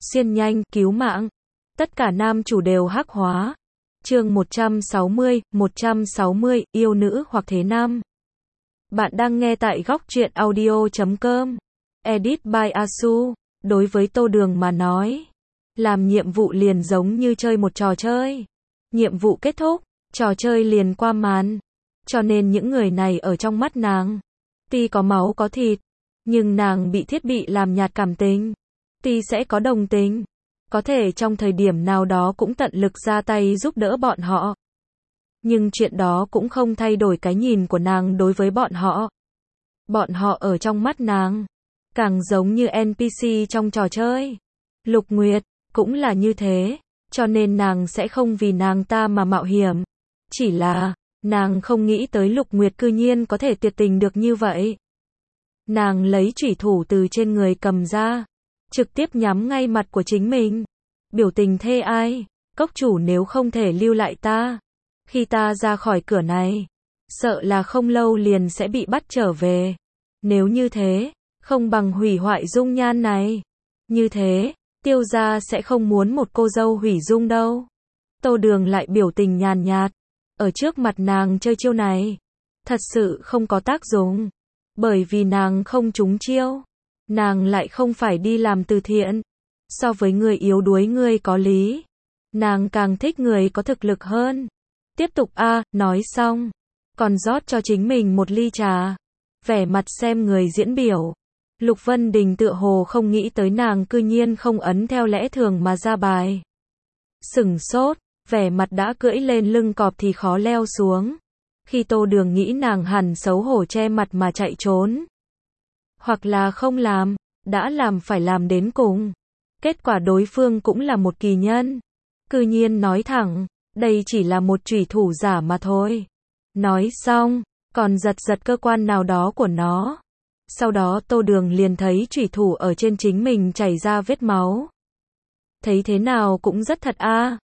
xuyên nhanh, cứu mạng. Tất cả nam chủ đều hắc hóa. Chương 160, yêu nữ hoặc thế nam. Bạn đang nghe tại góc truyện audio.com. Edit by Asu. Đối với Tô Đường mà nói, làm nhiệm vụ liền giống như chơi một trò chơi. Nhiệm vụ kết thúc, trò chơi liền qua màn. Cho nên những người này ở trong mắt nàng, tuy có máu có thịt, nhưng nàng bị thiết bị làm nhạt cảm tình. Tuy sẽ có đồng tình, có thể trong thời điểm nào đó cũng tận lực ra tay giúp đỡ bọn họ. Nhưng chuyện đó cũng không thay đổi cái nhìn của nàng đối với bọn họ. Bọn họ ở trong mắt nàng, càng giống như NPC trong trò chơi. Lục Nguyệt, cũng là như thế, cho nên nàng sẽ không vì nàng ta mà mạo hiểm. Chỉ là, nàng không nghĩ tới Lục Nguyệt cư nhiên có thể tuyệt tình được như vậy. Nàng lấy chủy thủ từ trên người cầm ra, trực tiếp nhắm ngay mặt của chính mình. Biểu tình thê ai, cốc chủ nếu không thể lưu lại ta, khi ta ra khỏi cửa này, sợ là không lâu liền sẽ bị bắt trở về. Nếu như thế, không bằng hủy hoại dung nhan này. Như thế, Tiêu gia sẽ không muốn một cô dâu hủy dung đâu. Tô Đường lại biểu tình nhàn nhạt, ở trước mặt nàng chơi chiêu này, thật sự không có tác dụng. Bởi vì nàng không trúng chiêu, nàng lại không phải đi làm từ thiện. So với người yếu đuối người có lý, nàng càng thích người có thực lực hơn. Tiếp tục nói xong, còn rót cho chính mình một ly trà. Vẻ mặt xem người diễn biểu. Lục Vân Đình tựa hồ không nghĩ tới nàng cư nhiên không ấn theo lẽ thường mà ra bài. Sửng sốt, vẻ mặt đã cưỡi lên lưng cọp thì khó leo xuống. Khi Tô Đường nghĩ nàng hẳn xấu hổ che mặt mà chạy trốn. Hoặc là không làm, đã làm phải làm đến cùng. Kết quả đối phương cũng là một kỳ nhân. Cư nhiên nói thẳng, đây chỉ là một chủy thủ giả mà thôi. Nói xong, còn giật giật cơ quan nào đó của nó. Sau đó Tô Đường liền thấy chủy thủ ở trên chính mình chảy ra vết máu. Thấy thế nào cũng rất thật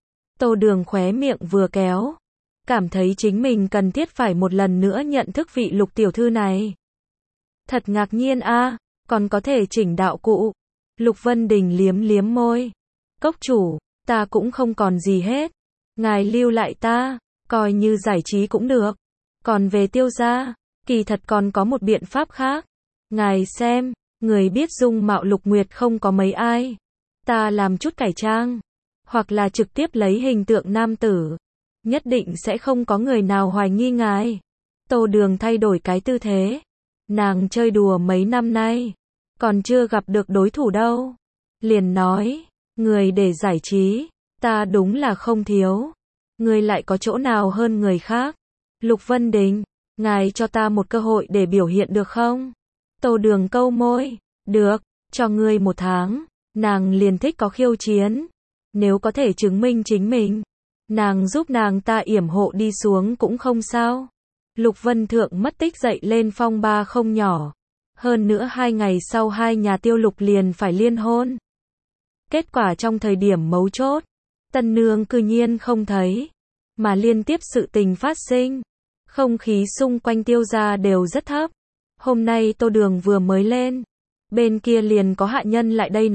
Tô Đường khóe miệng vừa kéo. Cảm thấy chính mình cần thiết phải một lần nữa nhận thức vị Lục tiểu thư này. Thật ngạc nhiên còn có thể chỉnh đạo cụ. Lục Vân Đình liếm liếm môi. Cốc chủ, ta cũng không còn gì hết. Ngài lưu lại ta, coi như giải trí cũng được. Còn về Tiêu gia, kỳ thật còn có một biện pháp khác. Ngài xem, người biết dung mạo Lục Nguyệt không có mấy ai. Ta làm chút cải trang, hoặc là trực tiếp lấy hình tượng nam tử. Nhất định sẽ không có người nào hoài nghi ngài. Tô Đường thay đổi cái tư thế. Nàng chơi đùa mấy năm nay, còn chưa gặp được đối thủ đâu. Liền nói, người để giải trí, ta đúng là không thiếu. Người lại có chỗ nào hơn người khác? Lục Vân Đình, ngài cho ta một cơ hội để biểu hiện được không? Tô Đường câu môi, được, cho ngươi 1 tháng. Nàng liền thích có khiêu chiến. Nếu có thể chứng minh chính mình, nàng giúp nàng ta yểm hộ đi xuống cũng không sao. Lục Vân Thượng mất tích dậy lên phong ba không nhỏ. Hơn nữa 2 ngày sau hai nhà Tiêu Lục liền phải liên hôn. Kết quả trong thời điểm mấu chốt, tân nương cư nhiên không thấy, mà liên tiếp sự tình phát sinh. Không khí xung quanh Tiêu gia đều rất thấp. Hôm nay Tô Đường vừa mới lên, bên kia liền có hạ nhân lại đây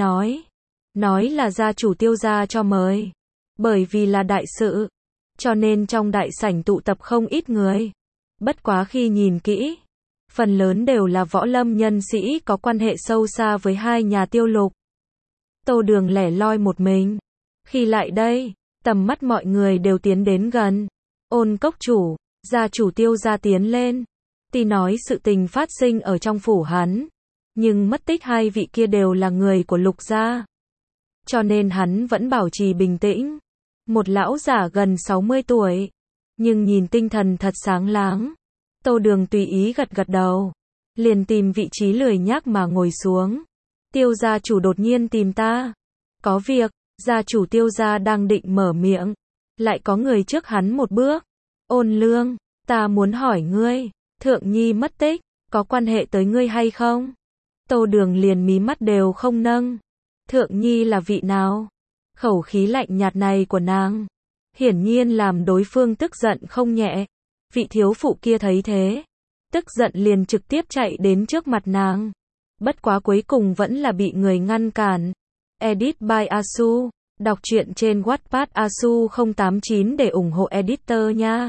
nói là gia chủ Tiêu gia cho mời. Bởi vì là đại sự, cho nên trong đại sảnh tụ tập không ít người. Bất quá khi nhìn kỹ, phần lớn đều là võ lâm nhân sĩ có quan hệ sâu xa với hai nhà Tiêu Lục. Tô Đường lẻ loi một mình. Khi lại đây, tầm mắt mọi người đều tiến đến gần. Ôn cốc chủ, gia chủ Tiêu gia tiến lên. Tuy nói sự tình phát sinh ở trong phủ hắn, nhưng mất tích hai vị kia đều là người của Lục gia. Cho nên hắn vẫn bảo trì bình tĩnh. Một lão giả gần 60 tuổi, nhưng nhìn tinh thần thật sáng láng. Tô Đường tùy ý gật gật đầu, liền tìm vị trí lười nhác mà ngồi xuống. Tiêu gia chủ đột nhiên tìm ta. Có việc, gia chủ Tiêu gia đang định mở miệng, lại có người trước hắn một bước. Ôn Lương, ta muốn hỏi ngươi, Thượng Nhi mất tích, có quan hệ tới ngươi hay không? Tô Đường liền mí mắt đều không nâng. Thượng Nhi là vị nào? Khẩu khí lạnh nhạt này của nàng, hiển nhiên làm đối phương tức giận không nhẹ. Vị thiếu phụ kia thấy thế, tức giận liền trực tiếp chạy đến trước mặt nàng. Bất quá cuối cùng vẫn là bị người ngăn cản. Edit by Asu. Đọc truyện trên Wattpad Asu 089 để ủng hộ editor nha.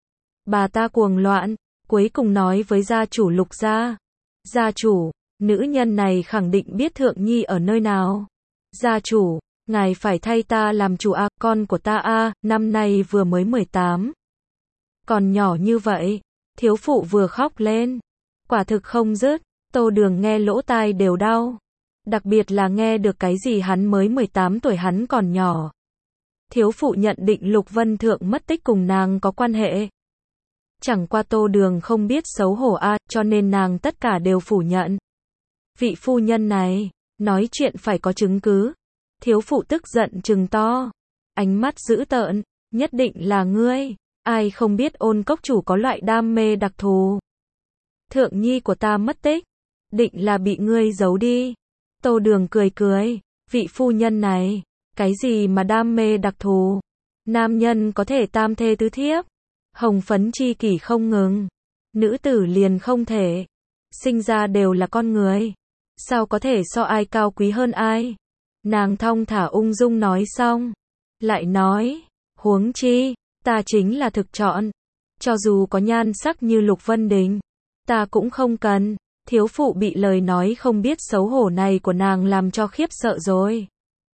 Bà ta cuồng loạn, cuối cùng nói với gia chủ Lục gia. Gia chủ, nữ nhân này khẳng định biết Thượng Nhi ở nơi nào. Gia chủ, ngài phải thay ta làm chủ à, con của ta à, năm nay vừa mới 18. Còn nhỏ như vậy, thiếu phụ vừa khóc lên. Quả thực không dứt, Tô Đường nghe lỗ tai đều đau. Đặc biệt là nghe được cái gì hắn mới 18 tuổi hắn còn nhỏ. Thiếu phụ nhận định Lục Vân Thượng mất tích cùng nàng có quan hệ. Chẳng qua Tô Đường không biết xấu hổ à, cho nên nàng tất cả đều phủ nhận. Vị phu nhân này, nói chuyện phải có chứng cứ. Thiếu phụ tức giận trừng to. Ánh mắt dữ tợn, nhất định là ngươi. Ai không biết Ôn cốc chủ có loại đam mê đặc thù. Thượng Nhi của ta mất tích. Định là bị ngươi giấu đi. Tô Đường cười cười. Vị phu nhân này, cái gì mà đam mê đặc thù. Nam nhân có thể tam thê tứ thiếp. Hồng phấn chi kỷ không ngừng. Nữ tử liền không thể. Sinh ra đều là con người. Sao có thể so ai cao quý hơn ai. Nàng thong thả ung dung nói xong. Lại nói, huống chi, ta chính là thực chọn. Cho dù có nhan sắc như Lục Vân Đình, ta cũng không cần. Thiếu phụ bị lời nói không biết xấu hổ này của nàng làm cho khiếp sợ rồi.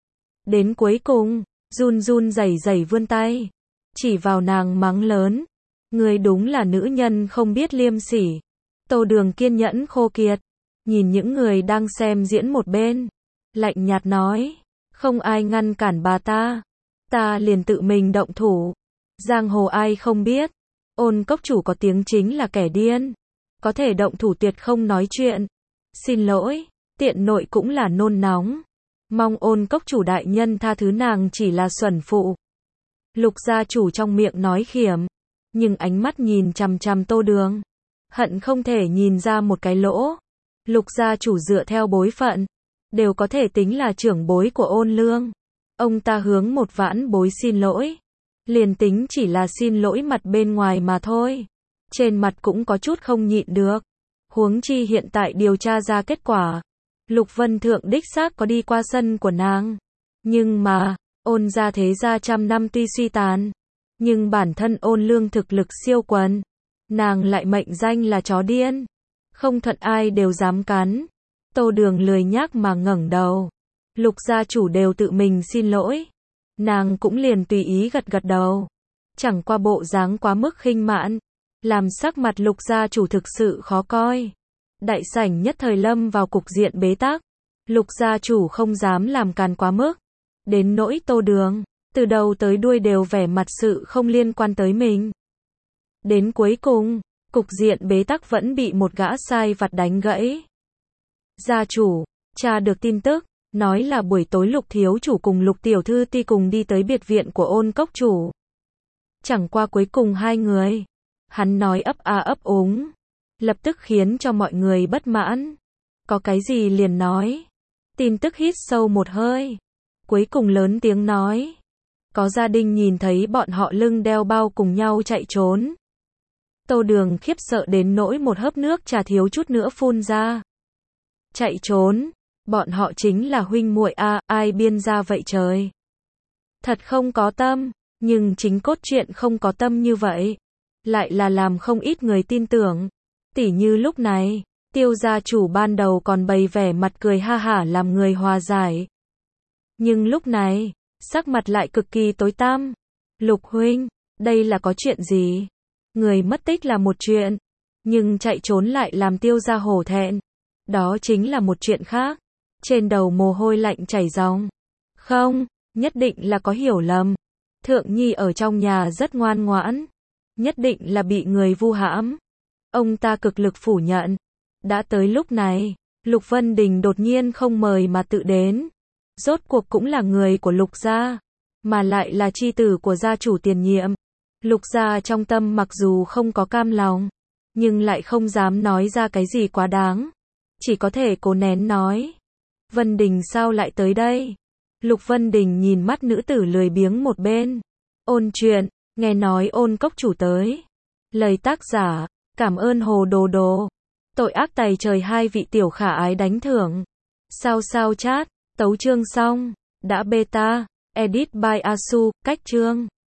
Đến cuối cùng, run run rẩy rẩy vươn tay. Chỉ vào nàng mắng lớn. Ngươi đúng là nữ nhân không biết liêm sỉ. Tô Đường kiên nhẫn khô kiệt. Nhìn những người đang xem diễn một bên. Lạnh nhạt nói. Không ai ngăn cản bà ta. Ta liền tự mình động thủ. Giang hồ ai không biết. Ôn cốc chủ có tiếng chính là kẻ điên. Có thể động thủ tuyệt không nói chuyện. Xin lỗi, tiện nội cũng là nôn nóng. Mong Ôn cốc chủ đại nhân tha thứ nàng chỉ là xuẩn phụ. Lục gia chủ trong miệng nói khiểm. Nhưng ánh mắt nhìn chằm chằm Tô Đường. Hận không thể nhìn ra một cái lỗ. Lục gia chủ dựa theo bối phận. Đều có thể tính là trưởng bối của Ôn Lương. Ông ta hướng một vãn bối xin lỗi. Liền tính chỉ là xin lỗi mặt bên ngoài mà thôi. Trên mặt cũng có chút không nhịn được. Huống chi hiện tại điều tra ra kết quả. Lục Vân Thượng đích xác có đi qua sân của nàng. Nhưng mà, Ôn gia thế gia trăm năm tuy suy tàn. Nhưng bản thân Ôn Lương thực lực siêu quần. Nàng lại mệnh danh là chó điên. Không thuận ai đều dám cắn. Tô Đường lười nhác mà ngẩng đầu. Lục gia chủ đều tự mình xin lỗi. Nàng cũng liền tùy ý gật gật đầu. Chẳng qua bộ dáng quá mức khinh mạn. Làm sắc mặt Lục gia chủ thực sự khó coi. Đại sảnh nhất thời lâm vào cục diện bế tắc. Lục gia chủ không dám làm càn quá mức. Đến nỗi Tô Đường, từ đầu tới đuôi đều vẻ mặt sự không liên quan tới mình. Đến cuối cùng, cục diện bế tắc vẫn bị một gã sai vặt đánh gãy. Gia chủ, tra được tin tức, nói là buổi tối Lục thiếu chủ cùng Lục tiểu thư ti cùng đi tới biệt viện của Ôn cốc chủ. Chẳng qua cuối cùng hai người. Hắn nói ấp a ấp úng. Lập tức khiến cho mọi người bất mãn. Có cái gì liền nói. Tin tức hít sâu một hơi. Cuối cùng lớn tiếng nói. Có gia đình nhìn thấy bọn họ lưng đeo bao cùng nhau chạy trốn. Tô Đường khiếp sợ đến nỗi một hớp nước trà thiếu chút nữa phun ra. Chạy trốn. Bọn họ chính là huynh muội a, ai biên ra vậy trời. Thật không có tâm. Nhưng chính cốt truyện không có tâm như vậy. Lại là làm không ít người tin tưởng. Tỉ như lúc này, Tiêu gia chủ ban đầu còn bày vẻ mặt cười ha hả làm người hòa giải. Nhưng lúc này, sắc mặt lại cực kỳ tối tăm. Lục huynh, đây là có chuyện gì? Người mất tích là một chuyện, nhưng chạy trốn lại làm Tiêu gia hổ thẹn. Đó chính là một chuyện khác. Trên đầu mồ hôi lạnh chảy ròng. Không, nhất định là có hiểu lầm. Thượng Nhi ở trong nhà rất ngoan ngoãn. Nhất định là bị người vu hãm. Ông ta cực lực phủ nhận. Đã tới lúc này, Lục Vân Đình đột nhiên không mời mà tự đến. Rốt cuộc cũng là người của Lục gia, mà lại là chi tử của gia chủ tiền nhiệm. Lục gia trong tâm mặc dù không có cam lòng, nhưng lại không dám nói ra cái gì quá đáng. Chỉ có thể cố nén nói. Vân Đình sao lại tới đây? Lục Vân Đình nhìn mắt nữ tử lười biếng một bên. Ôn chuyện, nghe nói Ôn cốc chủ tới. Lời tác giả, cảm ơn Hồ Đồ Đồ. Tội ác tày trời hai vị tiểu khả ái đánh thưởng. Sao sao chat. Tấu chương xong. Đã beta. Edit by Asu. Cách chương.